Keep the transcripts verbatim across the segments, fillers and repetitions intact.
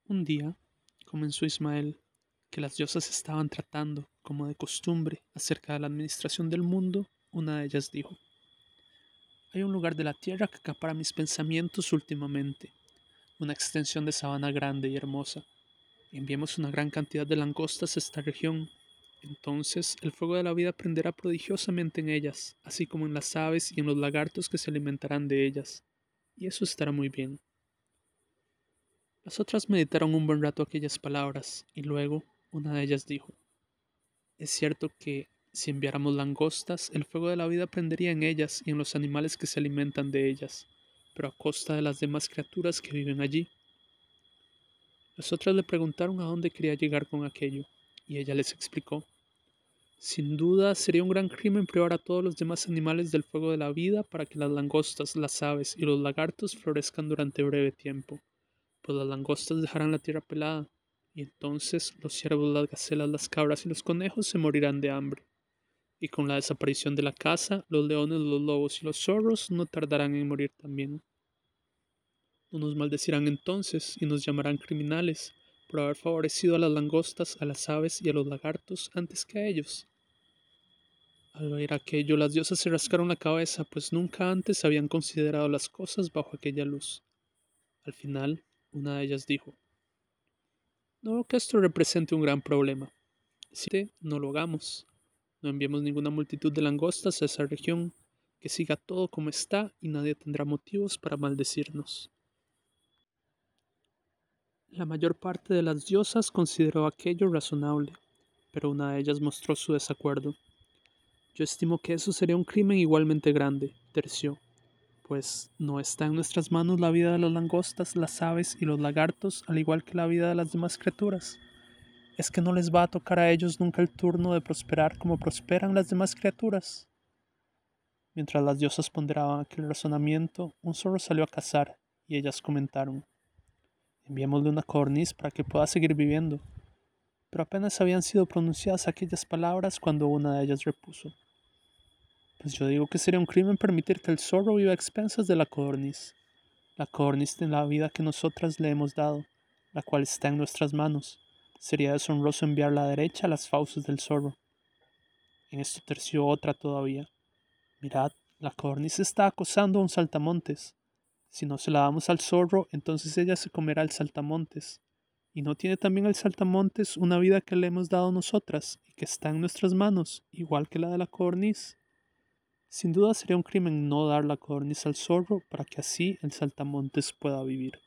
Un día, comenzó Ismael, que las diosas estaban tratando, como de costumbre, acerca de la administración del mundo. Una de ellas dijo: hay un lugar de la tierra que acapara mis pensamientos últimamente, una extensión de sabana grande y hermosa. Enviemos una gran cantidad de langostas a esta región. Entonces el fuego de la vida prenderá prodigiosamente en ellas, así como en las aves y en los lagartos que se alimentarán de ellas, y eso estará muy bien. Las otras meditaron un buen rato aquellas palabras, y luego una de ellas dijo: es cierto que, si enviáramos langostas, el fuego de la vida prendería en ellas y en los animales que se alimentan de ellas, pero a costa de las demás criaturas que viven allí. Las otras le preguntaron a dónde quería llegar con aquello, y ella les explicó: sin duda sería un gran crimen privar a todos los demás animales del fuego de la vida para que las langostas, las aves y los lagartos florezcan durante breve tiempo, pues las langostas dejarán la tierra pelada, y entonces los ciervos, las gacelas, las cabras y los conejos se morirán de hambre. Y con la desaparición de la caza, los leones, los lobos y los zorros no tardarán en morir también. No nos maldecirán entonces y nos llamarán criminales por haber favorecido a las langostas, a las aves y a los lagartos antes que a ellos. Al oír aquello, las diosas se rascaron la cabeza, pues nunca antes habían considerado las cosas bajo aquella luz. Al final, una de ellas dijo: no veo que esto represente un gran problema. Si no lo hagamos, no enviemos ninguna multitud de langostas a esa región, que siga todo como está y nadie tendrá motivos para maldecirnos. La mayor parte de las diosas consideró aquello razonable, pero una de ellas mostró su desacuerdo. Yo estimo que eso sería un crimen igualmente grande, terció, pues no está en nuestras manos la vida de las langostas, las aves y los lagartos, al igual que la vida de las demás criaturas. ¿Es que no les va a tocar a ellos nunca el turno de prosperar como prosperan las demás criaturas? Mientras las diosas ponderaban aquel razonamiento, un zorro salió a cazar, y ellas comentaron: enviémosle una codorniz para que pueda seguir viviendo. Pero apenas habían sido pronunciadas aquellas palabras cuando una de ellas repuso: pues yo digo que sería un crimen permitir que el zorro viva a expensas de la codorniz. La codorniz tiene la vida que nosotras le hemos dado, la cual está en nuestras manos. Sería deshonroso enviarla derecha a las fauces del zorro. En esto terció otra todavía: mirad, la codorniz está acosando a un saltamontes. Si no se la damos al zorro, entonces ella se comerá el saltamontes. ¿Y no tiene también el saltamontes una vida que le hemos dado nosotras y que está en nuestras manos, igual que la de la codorniz? Sin duda sería un crimen no dar la codorniz al zorro para que así el saltamontes pueda vivir.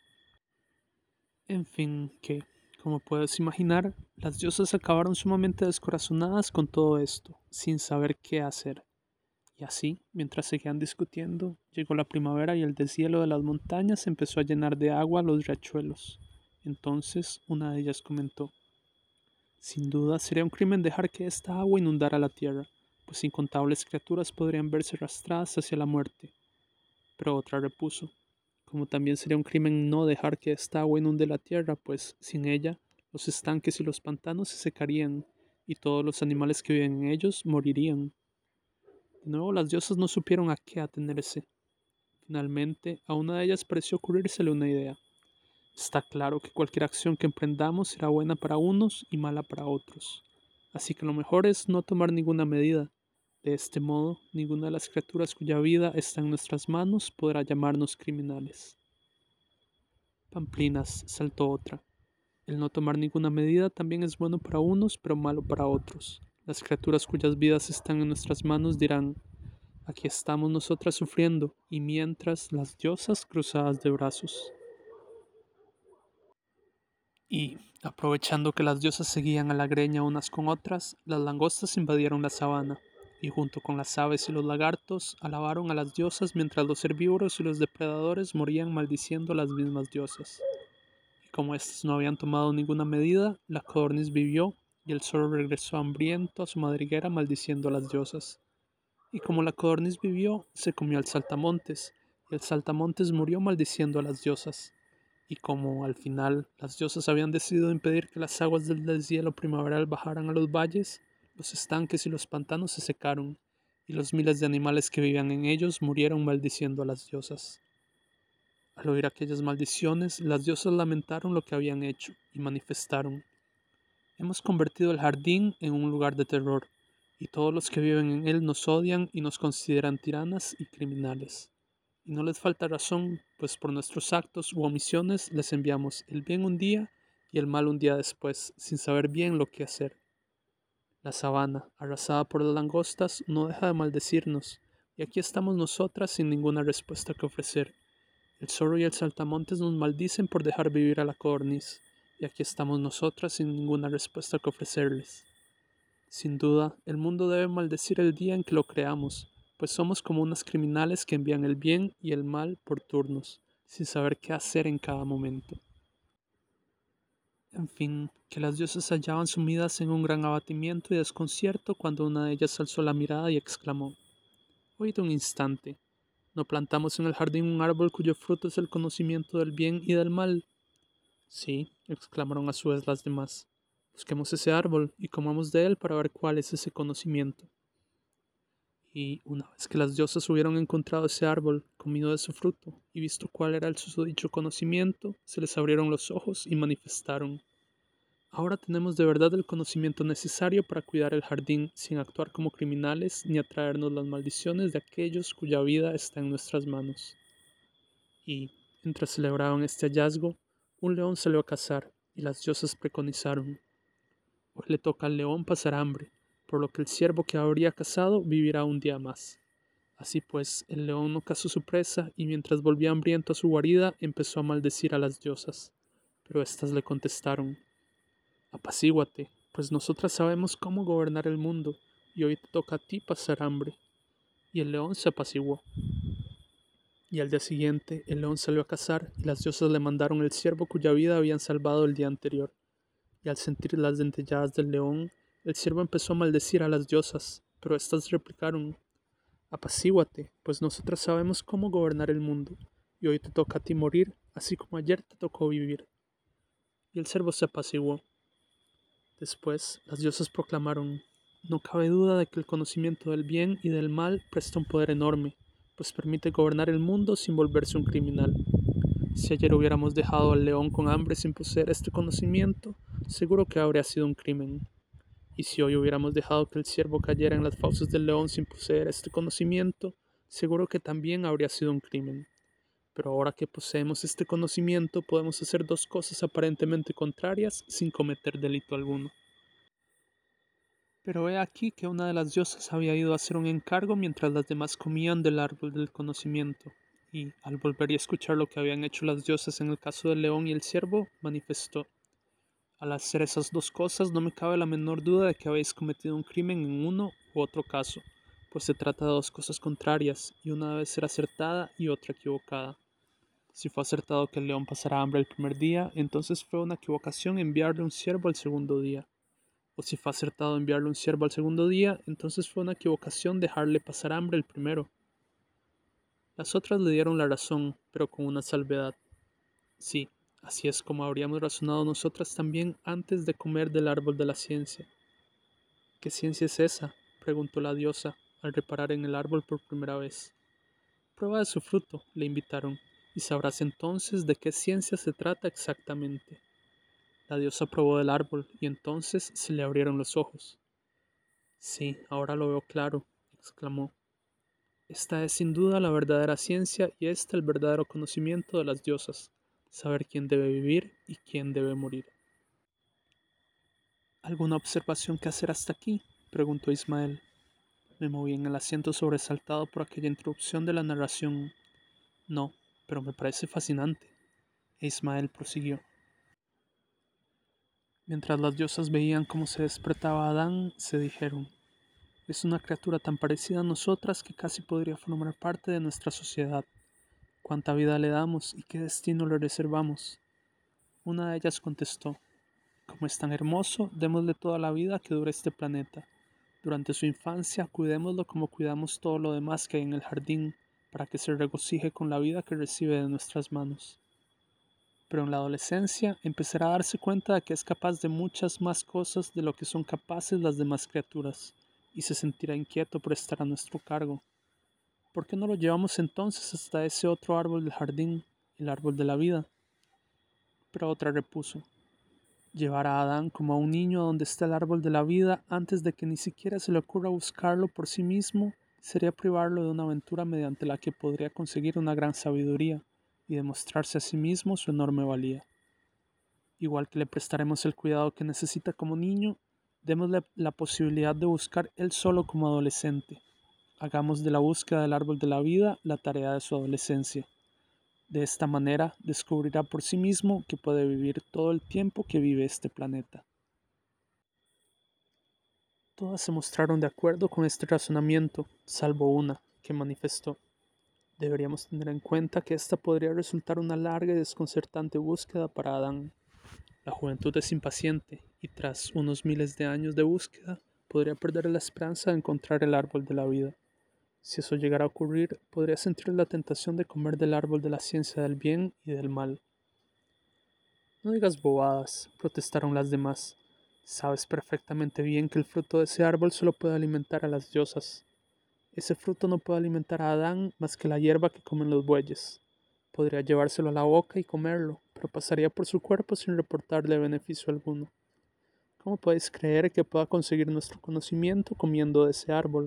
En fin, que, como puedes imaginar, las diosas acabaron sumamente descorazonadas con todo esto, sin saber qué hacer. Y así, mientras seguían discutiendo, llegó la primavera y el deshielo de las montañas empezó a llenar de agua los riachuelos. Entonces una de ellas comentó: sin duda sería un crimen dejar que esta agua inundara la tierra, pues incontables criaturas podrían verse arrastradas hacia la muerte. Pero otra repuso: como también sería un crimen no dejar que esta agua inunde la tierra, pues sin ella los estanques y los pantanos se secarían, y todos los animales que viven en ellos morirían. De nuevo las diosas no supieron a qué atenerse. Finalmente, a una de ellas pareció ocurrírsele una idea. Está claro que cualquier acción que emprendamos será buena para unos y mala para otros. Así que lo mejor es no tomar ninguna medida. De este modo, ninguna de las criaturas cuya vida está en nuestras manos podrá llamarnos criminales. Pamplinas, saltó otra. El no tomar ninguna medida también es bueno para unos, pero malo para otros. Las criaturas cuyas vidas están en nuestras manos dirán: aquí estamos nosotras sufriendo, y mientras las diosas cruzadas de brazos. Y, aprovechando que las diosas seguían a la greña unas con otras, las langostas invadieron la sabana, y junto con las aves y los lagartos, alabaron a las diosas mientras los herbívoros y los depredadores morían maldiciendo a las mismas diosas. Y como éstas no habían tomado ninguna medida, la codorniz vivió, y el zorro regresó hambriento a su madriguera maldiciendo a las diosas. Y como la codorniz vivió, se comió al saltamontes, y el saltamontes murió maldiciendo a las diosas. Y como al final las diosas habían decidido impedir que las aguas del deshielo primaveral bajaran a los valles, los estanques y los pantanos se secaron, y los miles de animales que vivían en ellos murieron maldiciendo a las diosas. Al oír aquellas maldiciones, las diosas lamentaron lo que habían hecho y manifestaron: hemos convertido el jardín en un lugar de terror, y todos los que viven en él nos odian y nos consideran tiranas y criminales. Y no les falta razón, pues por nuestros actos u omisiones les enviamos el bien un día y el mal un día después, sin saber bien lo que hacer. La sabana, arrasada por las langostas, no deja de maldecirnos, y aquí estamos nosotras sin ninguna respuesta que ofrecer. El zorro y el saltamontes nos maldicen por dejar vivir a la codorniz, y aquí estamos nosotras sin ninguna respuesta que ofrecerles. Sin duda, el mundo debe maldecir el día en que lo creamos, pues somos como unas criminales que envían el bien y el mal por turnos, sin saber qué hacer en cada momento. En fin, que las diosas se hallaban sumidas en un gran abatimiento y desconcierto cuando una de ellas alzó la mirada y exclamó: oíd un instante, ¿no plantamos en el jardín un árbol cuyo fruto es el conocimiento del bien y del mal? Sí, exclamaron a su vez las demás. Busquemos ese árbol y comamos de él para ver cuál es ese conocimiento. Y una vez que las diosas hubieron encontrado ese árbol, comido de su fruto, y visto cuál era el susodicho conocimiento, se les abrieron los ojos y manifestaron: ahora tenemos de verdad el conocimiento necesario para cuidar el jardín sin actuar como criminales ni atraernos las maldiciones de aquellos cuya vida está en nuestras manos. Y, mientras celebraban este hallazgo, un león salió a cazar, y las diosas preconizaron: hoy le toca al león pasar hambre, por lo que el ciervo que habría cazado vivirá un día más. Así pues, el león no cazó su presa, y mientras volvía hambriento a su guarida, empezó a maldecir a las diosas. Pero éstas le contestaron: apacíguate, pues nosotras sabemos cómo gobernar el mundo, y hoy te toca a ti pasar hambre. Y el león se apaciguó. Y al día siguiente, el león salió a cazar, y las diosas le mandaron el ciervo cuya vida habían salvado el día anterior. Y al sentir las dentelladas del león, el ciervo empezó a maldecir a las diosas, pero éstas replicaron: apacíguate, pues nosotras sabemos cómo gobernar el mundo, y hoy te toca a ti morir, así como ayer te tocó vivir. Y el ciervo se apaciguó. Después, las diosas proclamaron: no cabe duda de que el conocimiento del bien y del mal presta un poder enorme, pues permite gobernar el mundo sin volverse un criminal. Si ayer hubiéramos dejado al león con hambre sin poseer este conocimiento, seguro que habría sido un crimen. Y si hoy hubiéramos dejado que el ciervo cayera en las fauces del león sin poseer este conocimiento, seguro que también habría sido un crimen. Pero ahora que poseemos este conocimiento, podemos hacer dos cosas aparentemente contrarias sin cometer delito alguno. Pero he aquí que una de las diosas había ido a hacer un encargo mientras las demás comían del árbol del conocimiento, y, al volver y escuchar lo que habían hecho las diosas en el caso del león y el ciervo, manifestó: al hacer esas dos cosas no me cabe la menor duda de que habéis cometido un crimen en uno u otro caso, pues se trata de dos cosas contrarias, y una debe ser acertada y otra equivocada. Si fue acertado que el león pasara hambre el primer día, entonces fue una equivocación enviarle un ciervo al segundo día. O si fue acertado enviarle un ciervo al segundo día, entonces fue una equivocación dejarle pasar hambre el primero. Las otras le dieron la razón, pero con una salvedad. Sí, así es como habríamos razonado nosotras también antes de comer del árbol de la ciencia. ¿Qué ciencia es esa?, preguntó la diosa, al reparar en el árbol por primera vez. Prueba de su fruto, le invitaron, y sabrás entonces de qué ciencia se trata exactamente. La diosa probó del árbol, y entonces se le abrieron los ojos. Sí, ahora lo veo claro, exclamó. Esta es sin duda la verdadera ciencia y este el verdadero conocimiento de las diosas, saber quién debe vivir y quién debe morir. ¿Alguna observación que hacer hasta aquí?, preguntó Ismael. Me moví en el asiento sobresaltado por aquella interrupción de la narración. No, pero me parece fascinante. E Ismael prosiguió. Mientras las diosas veían cómo se despertaba Adán, se dijeron: es una criatura tan parecida a nosotras que casi podría formar parte de nuestra sociedad. ¿Cuánta vida le damos y qué destino le reservamos? Una de ellas contestó: como es tan hermoso, démosle toda la vida que dure este planeta. Durante su infancia, cuidémoslo como cuidamos todo lo demás que hay en el jardín, para que se regocije con la vida que recibe de nuestras manos. Pero en la adolescencia empezará a darse cuenta de que es capaz de muchas más cosas de lo que son capaces las demás criaturas, y se sentirá inquieto por estar a nuestro cargo. ¿Por qué no lo llevamos entonces hasta ese otro árbol del jardín? el árbol de la vida. Pero otra repuso: llevar a Adán como a un niño a donde está el árbol de la vida antes de que ni siquiera se le ocurra buscarlo por sí mismo sería privarlo de una aventura mediante la que podría conseguir una gran sabiduría y demostrarse a sí mismo su enorme valía. Igual que le prestaremos el cuidado que necesita como niño, démosle la posibilidad de buscar él solo como adolescente. Hagamos de la búsqueda del árbol de la vida la tarea de su adolescencia. De esta manera descubrirá por sí mismo que puede vivir todo el tiempo que vive este planeta. Todas se mostraron de acuerdo con este razonamiento, salvo una, que manifestó: deberíamos tener en cuenta que esta podría resultar una larga y desconcertante búsqueda para Adán. La juventud es impaciente y tras unos miles de años de búsqueda podría perder la esperanza de encontrar el árbol de la vida. Si eso llegara a ocurrir, podría sentir la tentación de comer del árbol de la ciencia del bien y del mal. No digas bobadas, protestaron las demás. Sabes perfectamente bien que el fruto de ese árbol solo puede alimentar a las diosas. Ese fruto no puede alimentar a Adán más que la hierba que comen los bueyes. Podría llevárselo a la boca y comerlo, pero pasaría por su cuerpo sin reportarle beneficio alguno. ¿Cómo podéis creer que pueda conseguir nuestro conocimiento comiendo de ese árbol?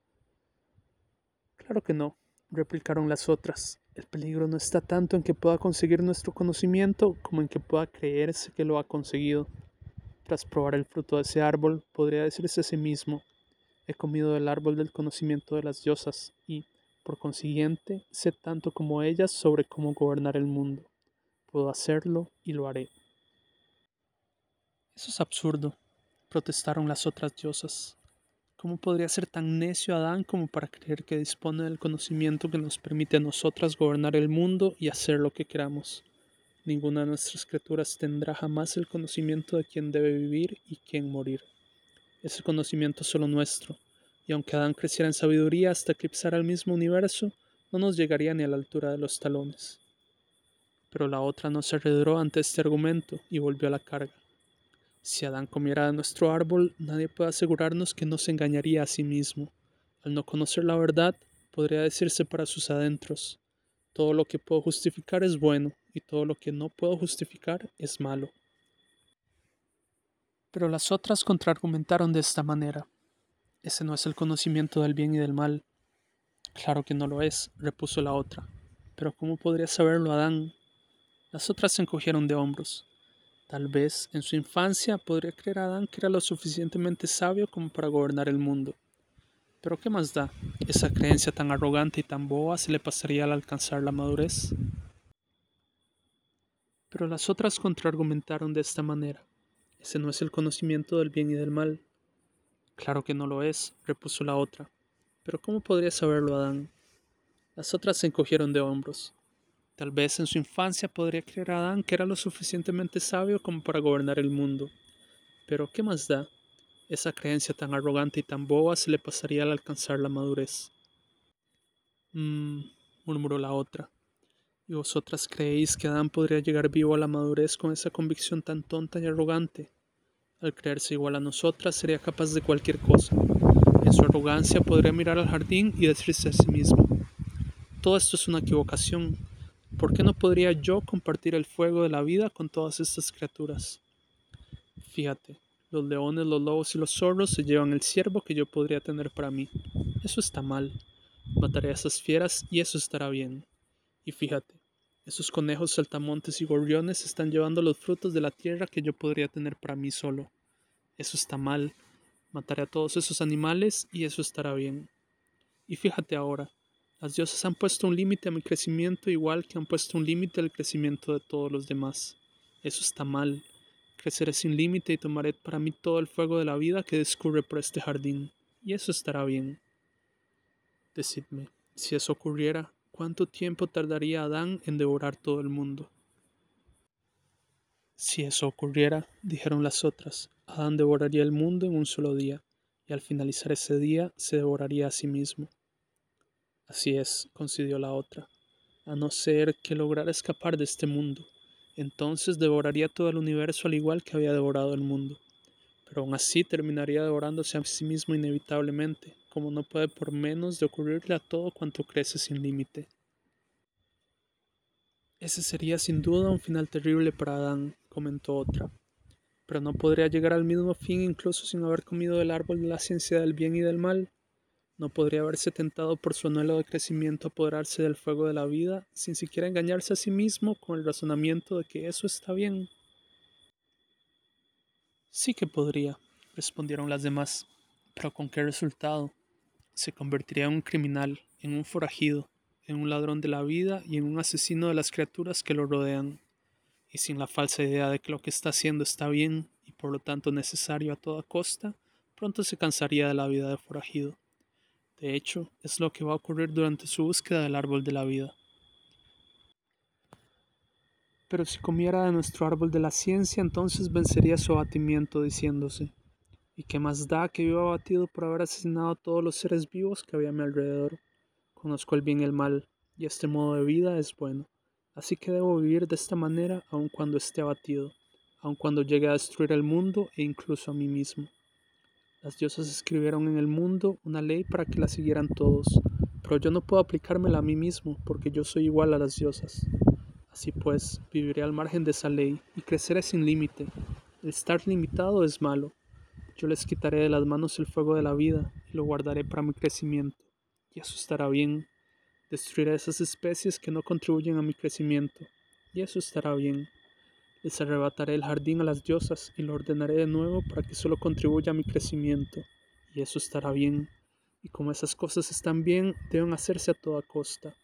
Claro que no, replicaron las otras. El peligro no está tanto en que pueda conseguir nuestro conocimiento como en que pueda creerse que lo ha conseguido. Tras probar el fruto de ese árbol, podría decirse a sí mismo: he comido del árbol del conocimiento de las diosas y, por consiguiente, sé tanto como ellas sobre cómo gobernar el mundo. Puedo hacerlo y lo haré. Eso es absurdo, protestaron las otras diosas. ¿Cómo podría ser tan necio Adán como para creer que dispone del conocimiento que nos permite a nosotras gobernar el mundo y hacer lo que queramos? Ninguna de nuestras criaturas tendrá jamás el conocimiento de quién debe vivir y quién morir. Ese conocimiento es solo nuestro, y aunque Adán creciera en sabiduría hasta eclipsar al mismo universo, no nos llegaría ni a la altura de los talones. Pero la otra no se arredró ante este argumento y volvió a la carga. Si Adán comiera de nuestro árbol, nadie puede asegurarnos que no se engañaría a sí mismo. Al no conocer la verdad, podría decirse para sus adentros: todo lo que puedo justificar es bueno, y todo lo que no puedo justificar es malo. Pero las otras contraargumentaron de esta manera: ese no es el conocimiento del bien y del mal. Claro que no lo es, repuso la otra. Pero ¿cómo podría saberlo Adán? Las otras se encogieron de hombros. Tal vez, en su infancia, podría creer Adán que era lo suficientemente sabio como para gobernar el mundo. Pero ¿qué más da? Esa creencia tan arrogante y tan boba se le pasaría al alcanzar la madurez. Pero las otras contraargumentaron de esta manera: ese no es el conocimiento del bien y del mal. Claro que no lo es, repuso la otra. Pero ¿cómo podría saberlo Adán? Las otras se encogieron de hombros. Tal vez en su infancia podría creer Adán que era lo suficientemente sabio como para gobernar el mundo. Pero ¿qué más da? Esa creencia tan arrogante y tan boba se le pasaría al alcanzar la madurez. Mmm, murmuró la otra. ¿Y vosotras creéis que Adán podría llegar vivo a la madurez con esa convicción tan tonta y arrogante? Al creerse igual a nosotras, sería capaz de cualquier cosa. En su arrogancia podría mirar al jardín y decirse a sí mismo: todo esto es una equivocación. ¿Por qué no podría yo compartir el fuego de la vida con todas estas criaturas? Fíjate, los leones, los lobos y los zorros se llevan el ciervo que yo podría tener para mí. Eso está mal. Mataré a esas fieras y eso estará bien. Y fíjate, esos conejos, saltamontes y gorriones están llevando los frutos de la tierra que yo podría tener para mí solo. Eso está mal. Mataré a todos esos animales y eso estará bien. Y fíjate ahora, las diosas han puesto un límite a mi crecimiento igual que han puesto un límite al crecimiento de todos los demás. Eso está mal. Creceré sin límite y tomaré para mí todo el fuego de la vida que discurre por este jardín. Y eso estará bien. Decidme, si eso ocurriera, ¿cuánto tiempo tardaría Adán en devorar todo el mundo? Si eso ocurriera, dijeron las otras, Adán devoraría el mundo en un solo día, y al finalizar ese día se devoraría a sí mismo. Así es, concedió la otra, a no ser que lograra escapar de este mundo. Entonces devoraría todo el universo al igual que había devorado el mundo. Pero aún así terminaría devorándose a sí mismo inevitablemente, como no puede por menos de ocurrirle a todo cuanto crece sin límite. Ese sería sin duda un final terrible para Adán, comentó otra, pero no podría llegar al mismo fin incluso sin haber comido del árbol de la ciencia del bien y del mal. No podría haberse tentado por su anhelo de crecimiento a apoderarse del fuego de la vida, sin siquiera engañarse a sí mismo con el razonamiento de que eso está bien. Sí que podría, respondieron las demás, pero ¿con qué resultado? Se convertiría en un criminal, en un forajido, en un ladrón de la vida y en un asesino de las criaturas que lo rodean, y sin la falsa idea de que lo que está haciendo está bien y por lo tanto necesario a toda costa, pronto se cansaría de la vida de forajido. De hecho, es lo que va a ocurrir durante su búsqueda del árbol de la vida. Pero si comiera de nuestro árbol de la ciencia, entonces vencería su abatimiento diciéndose, ¿y qué más da que viva abatido por haber asesinado a todos los seres vivos que había a mi alrededor? Conozco el bien y el mal, y este modo de vida es bueno. Así que debo vivir de esta manera aun cuando esté abatido, aun cuando llegue a destruir el mundo e incluso a mí mismo. Las diosas escribieron en el mundo una ley para que la siguieran todos, pero yo no puedo aplicármela a mí mismo porque yo soy igual a las diosas. Así pues, viviré al margen de esa ley y creceré sin límite. El estar limitado es malo. Yo les quitaré de las manos el fuego de la vida y lo guardaré para mi crecimiento. Y eso estará bien. Destruiré esas especies que no contribuyen a mi crecimiento. Y eso estará bien. Les arrebataré el jardín a las diosas y lo ordenaré de nuevo para que solo contribuya a mi crecimiento. Y eso estará bien. Y como esas cosas están bien, deben hacerse a toda costa.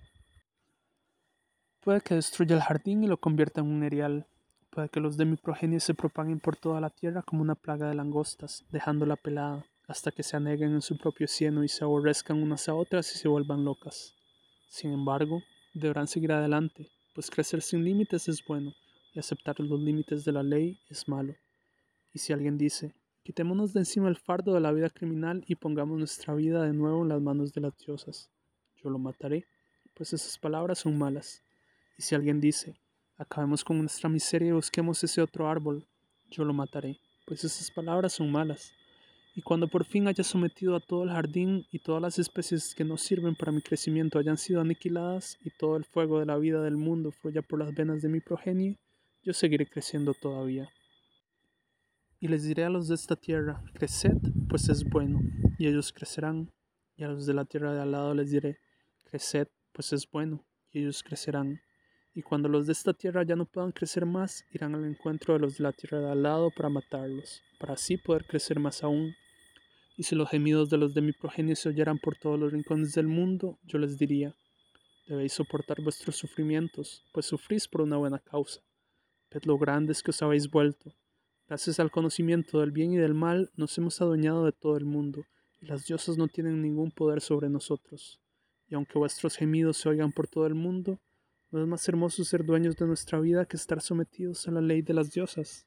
Puede que destruya el jardín y lo convierta en un erial. Puede que los de mi progenie se propaguen por toda la tierra como una plaga de langostas, dejándola pelada, hasta que se aneguen en su propio cieno y se aborrezcan unas a otras y se vuelvan locas. Sin embargo, deberán seguir adelante, pues crecer sin límites es bueno, y aceptar los límites de la ley es malo. Y si alguien dice, quitémonos de encima el fardo de la vida criminal y pongamos nuestra vida de nuevo en las manos de las diosas, yo lo mataré, pues esas palabras son malas. Y si alguien dice, acabemos con nuestra miseria y busquemos ese otro árbol, yo lo mataré, pues esas palabras son malas. Y cuando por fin haya sometido a todo el jardín y todas las especies que no sirven para mi crecimiento hayan sido aniquiladas y todo el fuego de la vida del mundo fluya por las venas de mi progenie, yo seguiré creciendo todavía. Y les diré a los de esta tierra, creced, pues es bueno, y ellos crecerán. Y a los de la tierra de al lado les diré, creced, pues es bueno, y ellos crecerán. Y cuando los de esta tierra ya no puedan crecer más, irán al encuentro de los de la tierra de al lado para matarlos, para así poder crecer más aún. Y si los gemidos de los de mi progenie se oyeran por todos los rincones del mundo, yo les diría, debéis soportar vuestros sufrimientos, pues sufrís por una buena causa. Ved lo grandes que os habéis vuelto. Gracias al conocimiento del bien y del mal, nos hemos adueñado de todo el mundo, y las diosas no tienen ningún poder sobre nosotros. Y aunque vuestros gemidos se oigan por todo el mundo, no es más hermoso ser dueños de nuestra vida que estar sometidos a la ley de las diosas.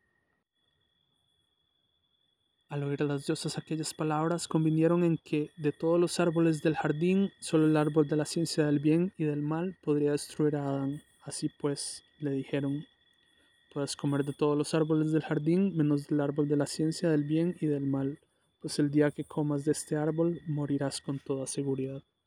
Al oír a las diosas aquellas palabras, convinieron en que, de todos los árboles del jardín, solo el árbol de la ciencia del bien y del mal podría destruir a Adán. Así pues, le dijeron, puedes comer de todos los árboles del jardín, menos del árbol de la ciencia del bien y del mal, pues el día que comas de este árbol morirás con toda seguridad.